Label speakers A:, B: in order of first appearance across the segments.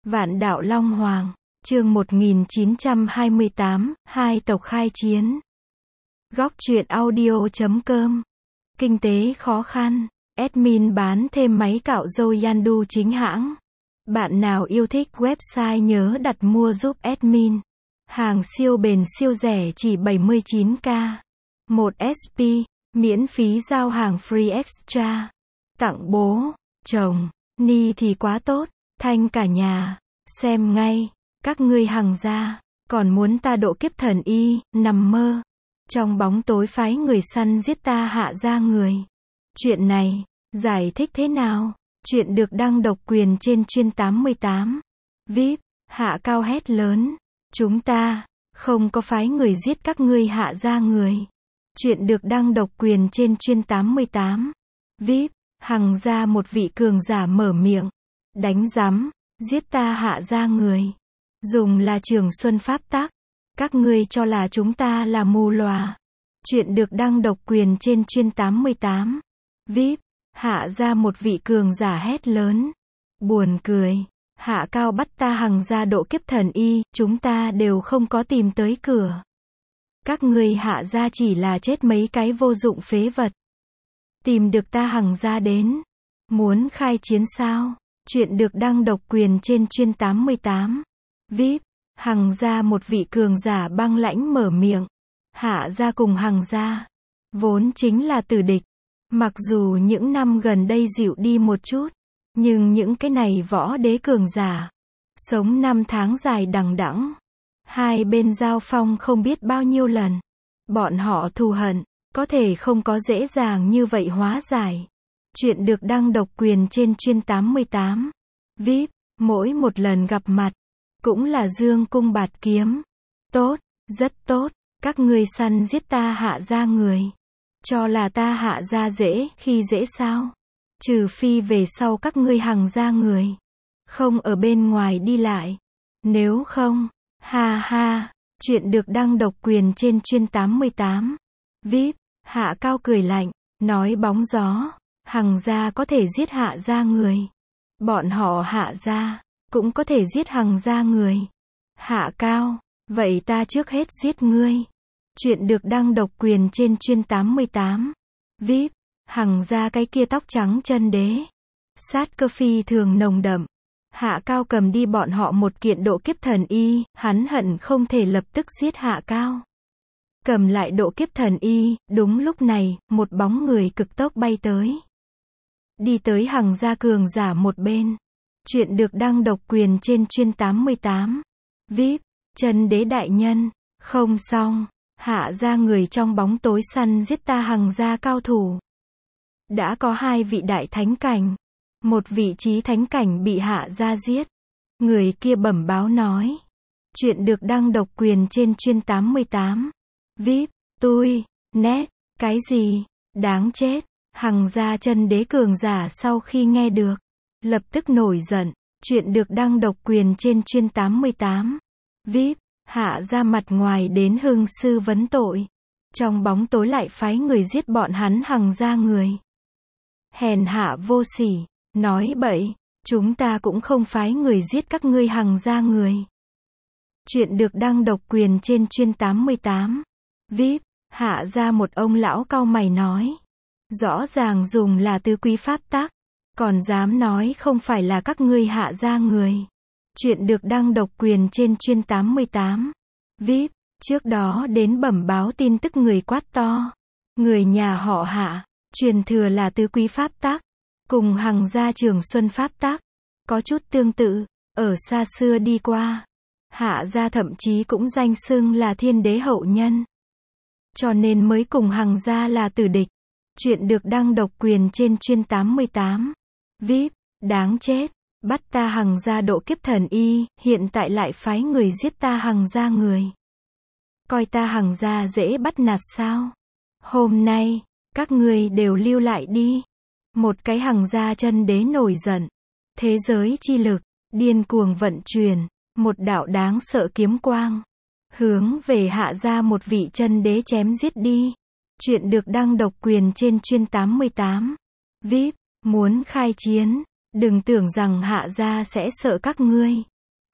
A: Vạn đạo Long Hoàng, chương 1928, hai tộc khai chiến. Góc truyện audio.com. Kinh tế khó khăn, admin bán thêm máy cạo râu Yandu chính hãng. Bạn nào yêu thích website nhớ đặt mua giúp admin. Hàng siêu bền siêu rẻ chỉ 79k. 1 SP, miễn phí giao hàng free extra. Tặng bố, chồng, ni thì quá tốt, thanh cả nhà. Xem ngay, các ngươi hằng gia, còn muốn ta độ kiếp thần y, nằm mơ. Trong bóng tối phái người săn giết ta hạ gia người. Chuyện này, giải thích thế nào? Chuyện được đăng độc quyền trên chuyên 88. VIP, Hạ Cao hét lớn. Chúng ta, không có phái người giết các ngươi hạ gia người. Chuyện được đăng độc quyền trên chuyên 88. VIP, hằng gia một vị cường giả mở miệng. Đánh rắm, giết ta hạ gia người. Dùng là Trường Xuân pháp tắc. Các ngươi cho là chúng ta là mù lòa. Chuyện được đăng độc quyền trên chuyên 88. VIP, hạ gia một vị cường giả hét lớn. Buồn cười, Hạ Cao bắt ta hằng gia độ kiếp thần y, chúng ta đều không có tìm tới cửa. Các ngươi hạ gia chỉ là chết mấy cái vô dụng phế vật. Tìm được ta hằng gia đến. Muốn khai chiến sao? Chuyện được đăng độc quyền trên chuyên 88. VIP, hằng gia một vị cường giả băng lãnh mở miệng. Hạ gia cùng hằng gia vốn chính là tử địch. Mặc dù những năm gần đây dịu đi một chút, nhưng những cái này võ đế cường giả sống năm tháng dài đằng đẵng. Hai bên giao phong không biết bao nhiêu lần. Bọn họ thù hận, có thể không có dễ dàng như vậy hóa giải. Chuyện được đăng độc quyền trên chuyên 88. VIP, mỗi một lần gặp mặt, cũng là dương cung bạt kiếm. Tốt, rất tốt, các ngươi săn giết ta hạ gia người. Cho là ta hạ gia dễ khi dễ sao? Trừ phi về sau các ngươi hằng gia người. Không ở bên ngoài đi lại. Nếu không, ha ha, chuyện được đăng độc quyền trên chuyên 88. VIP, Hạ Cao cười lạnh, nói bóng gió. Hằng gia có thể giết hạ gia người. Bọn họ hạ gia cũng có thể giết hằng gia người. Hạ Cao, vậy ta trước hết giết ngươi. Chuyện được đăng độc quyền trên chuyên 88. VIP, hằng gia cái kia tóc trắng chân đế. Sát cơ phi thường nồng đậm. Hạ Cao cầm đi bọn họ một kiện độ kiếp thần y, hắn hận không thể lập tức giết Hạ Cao. Cầm lại độ kiếp thần y, đúng lúc này, một bóng người cực tốc bay tới. Đi tới hằng gia cường giả một bên. Chuyện được đăng độc quyền trên chuyên 88. VIP, chân đế đại nhân. Không xong, hạ gia người trong bóng tối săn giết ta hằng gia cao thủ. Đã có hai vị đại thánh cảnh. Một vị trí thánh cảnh bị hạ gia giết. Người kia bẩm báo nói. Chuyện được đăng độc quyền trên chuyên 88. VIP, nét, cái gì, đáng chết. Hằng gia chân đế cường giả sau khi nghe được, lập tức nổi giận. Chuyện được đăng độc quyền trên chuyên 88. VIP, hạ ra mặt ngoài đến hưng sư vấn tội. Trong bóng tối lại phái người giết bọn hắn hằng gia người. Hèn hạ vô sỉ, nói bậy, chúng ta cũng không phái người giết các ngươi hằng gia người. Chuyện được đăng độc quyền trên chuyên 88. VIP, hạ ra một ông lão cau mày nói. Rõ ràng dùng là tứ quý pháp tắc, còn dám nói không phải là các ngươi hạ gia người. Chuyện được đăng độc quyền trên chuyên 88. VIP, trước đó đến bẩm báo tin tức người quát to. Người nhà họ Hạ, truyền thừa là tứ quý pháp tắc, cùng hằng gia Trường Xuân pháp tắc, có chút tương tự, ở xa xưa đi qua. Hạ gia thậm chí cũng danh xưng là thiên đế hậu nhân. Cho nên mới cùng hằng gia là tử địch. Chuyện được đăng độc quyền trên chuyên 88. VIP, đáng chết, bắt ta hằng gia độ kiếp thần y, hiện tại lại phái người giết ta hằng gia người. Coi ta hằng gia dễ bắt nạt sao? Hôm nay, các ngươi đều lưu lại đi. Một cái hằng gia chân đế nổi giận. Thế giới chi lực, điên cuồng vận chuyển, một đạo đáng sợ kiếm quang. Hướng về hạ gia một vị chân đế chém giết đi. Chuyện được đăng độc quyền trên chuyên 88. VIP, muốn khai chiến, đừng tưởng rằng hạ gia sẽ sợ các ngươi.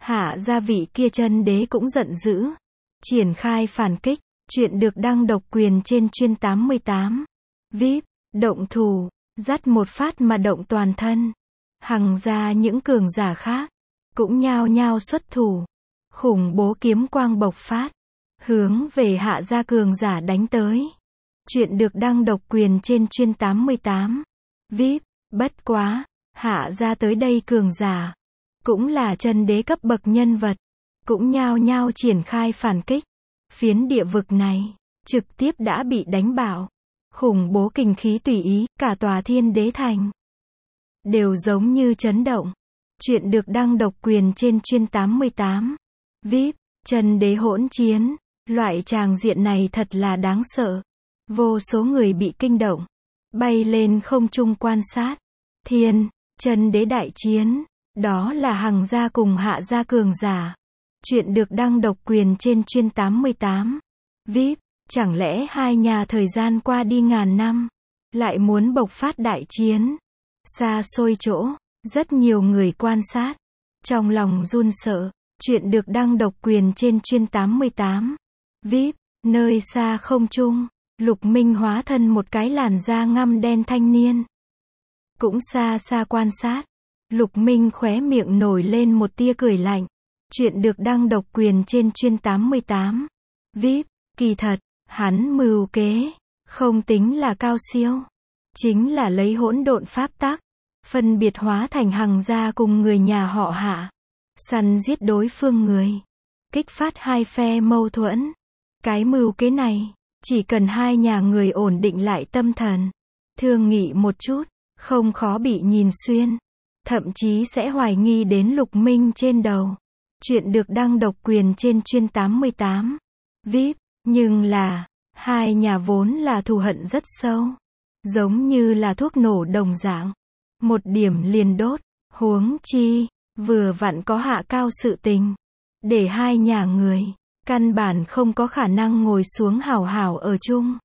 A: Hạ gia vị kia chân đế cũng giận dữ. Triển khai phản kích. Chuyện được đăng độc quyền trên chuyên 88. VIP, động thủ, dắt một phát mà động toàn thân. Hằng gia những cường giả khác, cũng nhao nhao xuất thủ. Khủng bố kiếm quang bộc phát, hướng về hạ gia cường giả đánh tới. Chuyện được đăng độc quyền trên chuyên 88. VIP, bất quá, hạ gia tới đây cường giả, cũng là chân đế cấp bậc nhân vật, cũng nhao nhao triển khai phản kích. Phiến địa vực này, trực tiếp đã bị đánh bạo. Khủng bố kình khí tùy ý, cả tòa Thiên Đế Thành đều giống như chấn động. Chuyện được đăng độc quyền trên chuyên 88. VIP, chân đế hỗn chiến. Loại tràng diện này thật là đáng sợ. Vô số người bị kinh động, bay lên không trung quan sát. Chân đế đại chiến, đó là Hằng gia cùng hạ gia cường giả. Chuyện được đăng độc quyền trên chuyên 88. VIP, chẳng lẽ hai nhà thời gian qua đi ngàn năm, lại muốn bộc phát đại chiến? Xa xôi chỗ, rất nhiều người quan sát, trong lòng run sợ. Chuyện được đăng độc quyền trên chuyên 88. VIP, nơi xa không trung, Lục Minh hóa thân một cái làn da ngăm đen thanh niên. Cũng xa xa quan sát, Lục Minh khóe miệng nổi lên một tia cười lạnh. Chuyện được đăng độc quyền trên chuyên 88. VIP, kỳ thật, hắn mưu kế, không tính là cao siêu. Chính là lấy hỗn độn pháp tắc, phân biệt hóa thành Hằng gia cùng người nhà họ Hạ. Săn giết đối phương người, kích phát hai phe mâu thuẫn. Cái mưu kế này, chỉ cần hai nhà người ổn định lại tâm thần, thương nghị một chút, không khó bị nhìn xuyên. Thậm chí sẽ hoài nghi đến Lục Minh trên đầu. Chuyện được đăng độc quyền trên chuyên 88. VIP, nhưng là, hai nhà vốn là thù hận rất sâu. Giống như là thuốc nổ đồng dạng. Một điểm liền đốt, huống chi, vừa vặn có hạ cao sự tình. Để hai nhà người, căn bản không có khả năng ngồi xuống hảo hảo ở chung.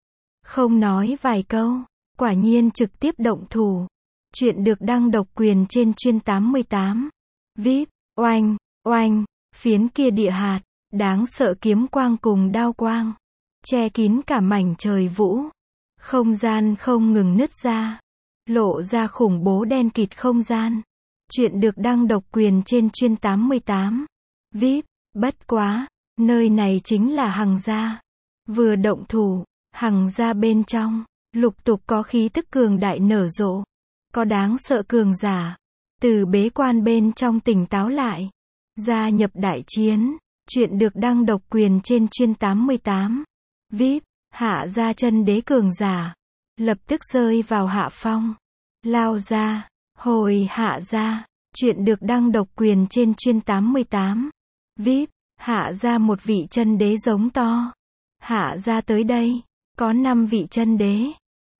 A: Không nói vài câu, quả nhiên trực tiếp động thủ. Chuyện được đăng độc quyền trên chuyên 88. VIP, oanh, oanh, phiến kia địa hạt, đáng sợ kiếm quang cùng đao quang, che kín cả mảnh trời vũ. Không gian không ngừng nứt ra, lộ ra khủng bố đen kịt không gian. Chuyện được đăng độc quyền trên chuyên 88. VIP, bất quá, nơi này chính là Hằng gia. Vừa động thủ, Hằng gia bên trong, lục tục có khí tức cường đại nở rộ. Có đáng sợ cường giả, từ bế quan bên trong tỉnh táo lại, gia nhập đại chiến. Chuyện được đăng độc quyền trên chuyên 88. VIP, hạ gia chân đế cường giả, lập tức rơi vào hạ phong. Lao ra, hồi hạ gia. Chuyện được đăng độc quyền trên chuyên 88. VIP, hạ gia một vị chân đế giống to. Hạ gia tới đây, có 5 vị chân đế.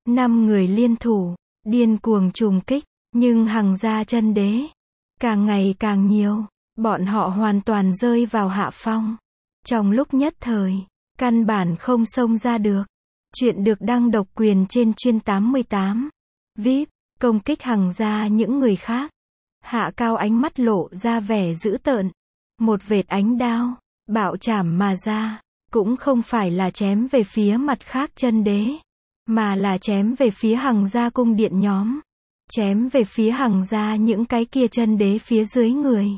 A: 5 người liên thủ, điên cuồng trùng kích, nhưng Hằng gia chân đế, càng ngày càng nhiều, bọn họ hoàn toàn rơi vào hạ phong. Trong lúc nhất thời, căn bản không xông ra được. Chuyện được đăng độc quyền trên chuyên 88. VIP, công kích Hằng gia những người khác. Hạ cao ánh mắt lộ ra vẻ dữ tợn. Một vệt ánh đao, bạo chảm mà ra, cũng không phải là chém về phía mặt khác chân đế, mà là chém về phía Hằng gia cung điện nhóm. Chém về phía Hằng gia những cái kia chân đế phía dưới người.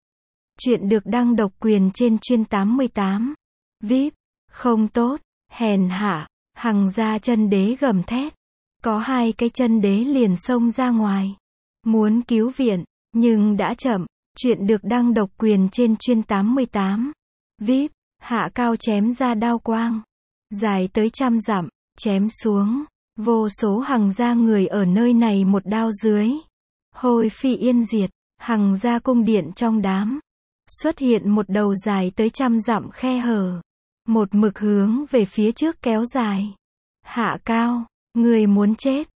A: Chuyện được đăng độc quyền trên chuyên 88. VIP, không tốt, hèn hạ. Hằng gia chân đế gầm thét. Có 2 cái chân đế liền xông ra ngoài, muốn cứu viện, nhưng đã chậm. Chuyện được đăng độc quyền trên chuyên 88. VIP, hạ cao chém ra đao quang, dài tới 100 dặm, chém xuống. Vô số Hằng gia người ở nơi này một đao dưới, hồi phi yên diệt. Hằng gia cung điện trong đám, xuất hiện một đầu dài tới 100 dặm khe hở, một mực hướng về phía trước kéo dài. Hạ cao, người muốn chết.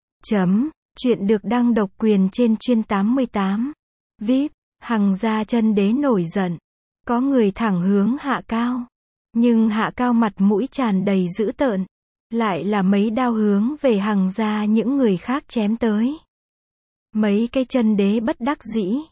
A: Chuyện được đăng độc quyền trên chuyên 88. VIP, Hằng gia chân đế nổi giận. Có người thẳng hướng hạ cao. Nhưng hạ cao mặt mũi tràn đầy dữ tợn. Lại là mấy đao hướng về Hằng gia những người khác chém tới. Mấy cái chân đế bất đắc dĩ,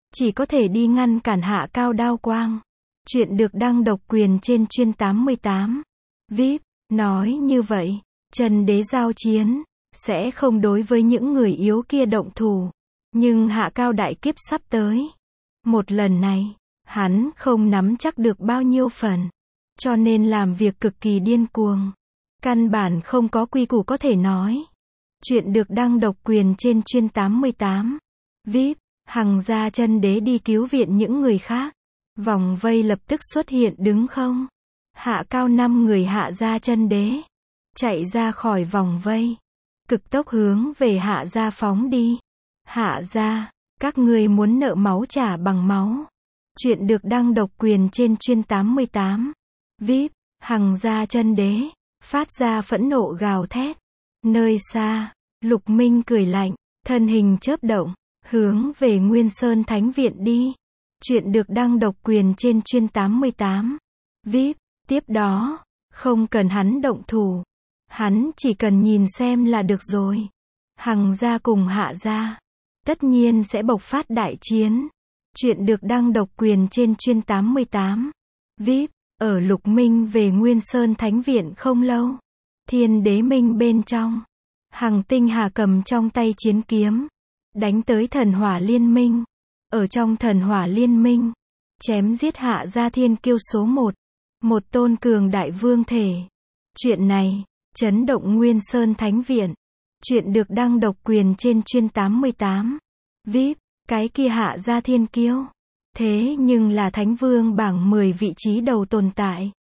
A: chỉ có thể đi ngăn cản Hạ Cao đao quang. Chuyện được đăng độc quyền trên chuyên 88. VIP, nói như vậy, Chân Đế giao chiến, sẽ không đối với những người yếu kia động thủ. Nhưng Hạ Cao đại kiếp sắp tới. Một lần này, hắn không nắm chắc được bao nhiêu phần. Cho nên làm việc cực kỳ điên cuồng. Căn bản không có quy củ có thể nói. Chuyện được đăng độc quyền trên chuyên 88. VIP, Hằng gia Chân Đế đi cứu viện những người khác. Vòng vây lập tức xuất hiện đứng không. Hạ Cao 5 người Hạ gia Chân Đế. Chạy ra khỏi vòng vây. Cực tốc hướng về Hạ gia phóng đi. Hạ gia, các ngươi muốn nợ máu trả bằng máu. Chuyện được đăng độc quyền trên chuyên 88. VIP, Hằng gia Chân Đế. Phát ra phẫn nộ gào thét. Nơi xa, Lục Minh cười lạnh, thân hình chớp động, hướng về Nguyên Sơn Thánh Viện đi. Chuyện được đăng độc quyền trên chuyên 88. VIP, tiếp đó, không cần hắn động thủ. Hắn chỉ cần nhìn xem là được rồi. Hằng gia cùng Hạ gia, tất nhiên sẽ bộc phát đại chiến. Chuyện được đăng độc quyền trên chuyên 88. VIP, ở Lục Minh về Nguyên Sơn Thánh Viện không lâu. Thiên Đế Minh bên trong. Hằng Tinh Hà cầm trong tay chiến kiếm. Đánh tới Thần Hỏa Liên Minh. Ở trong Thần Hỏa Liên Minh. Chém giết Hạ gia thiên kiêu số 1. Một tôn cường đại vương thể. Chuyện này, chấn động Nguyên Sơn Thánh Viện. Chuyện được đăng độc quyền trên chuyên 88. VIP, cái kia Hạ gia thiên kiêu. Thế nhưng là Thánh Vương bảng 10 vị trí đầu tồn tại.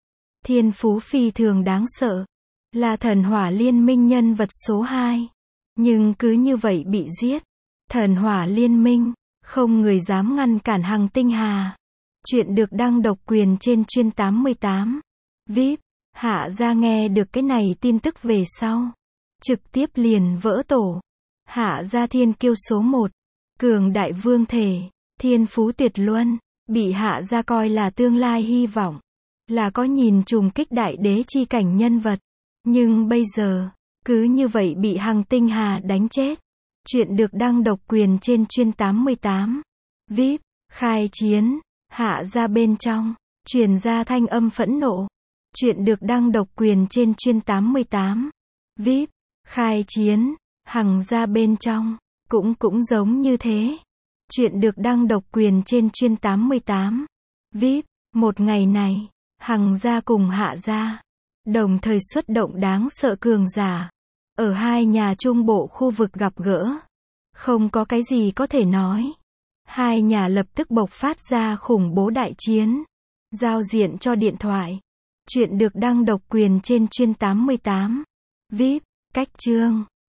A: Thiên phú phi thường đáng sợ. Là Thần Hỏa Liên Minh nhân vật số 2. Nhưng cứ như vậy bị giết. Thần Hỏa Liên Minh, không người dám ngăn cản Hằng Tinh Hà. Chuyện được đăng độc quyền trên chuyên 88. VIP, Hạ gia nghe được cái này tin tức về sau. Trực tiếp liền vỡ tổ. Hạ gia thiên kiêu số 1. Cường đại vương thể. Thiên phú tuyệt luân. Bị Hạ gia coi là tương lai hy vọng. Là có nhìn trùng kích đại đế chi cảnh nhân vật. Nhưng bây giờ, cứ như vậy bị Hằng Tinh Hà đánh chết. Chuyện được đăng độc quyền trên chuyên 88. VIP, khai chiến. Hạ gia bên trong. Truyền ra thanh âm phẫn nộ. Chuyện được đăng độc quyền trên chuyên 88. VIP, khai chiến. Hằng gia bên trong. Cũng giống như thế. Chuyện được đăng độc quyền trên chuyên 88. VIP, một ngày này, Hằng gia cùng Hạ gia đồng thời xuất động đáng sợ cường giả. Ở hai nhà trung bộ khu vực gặp gỡ. Không có cái gì có thể nói. Hai nhà lập tức bộc phát ra khủng bố đại chiến. Giao diện cho điện thoại. Chuyện được đăng độc quyền trên chuyên 88. VIP, cách chương.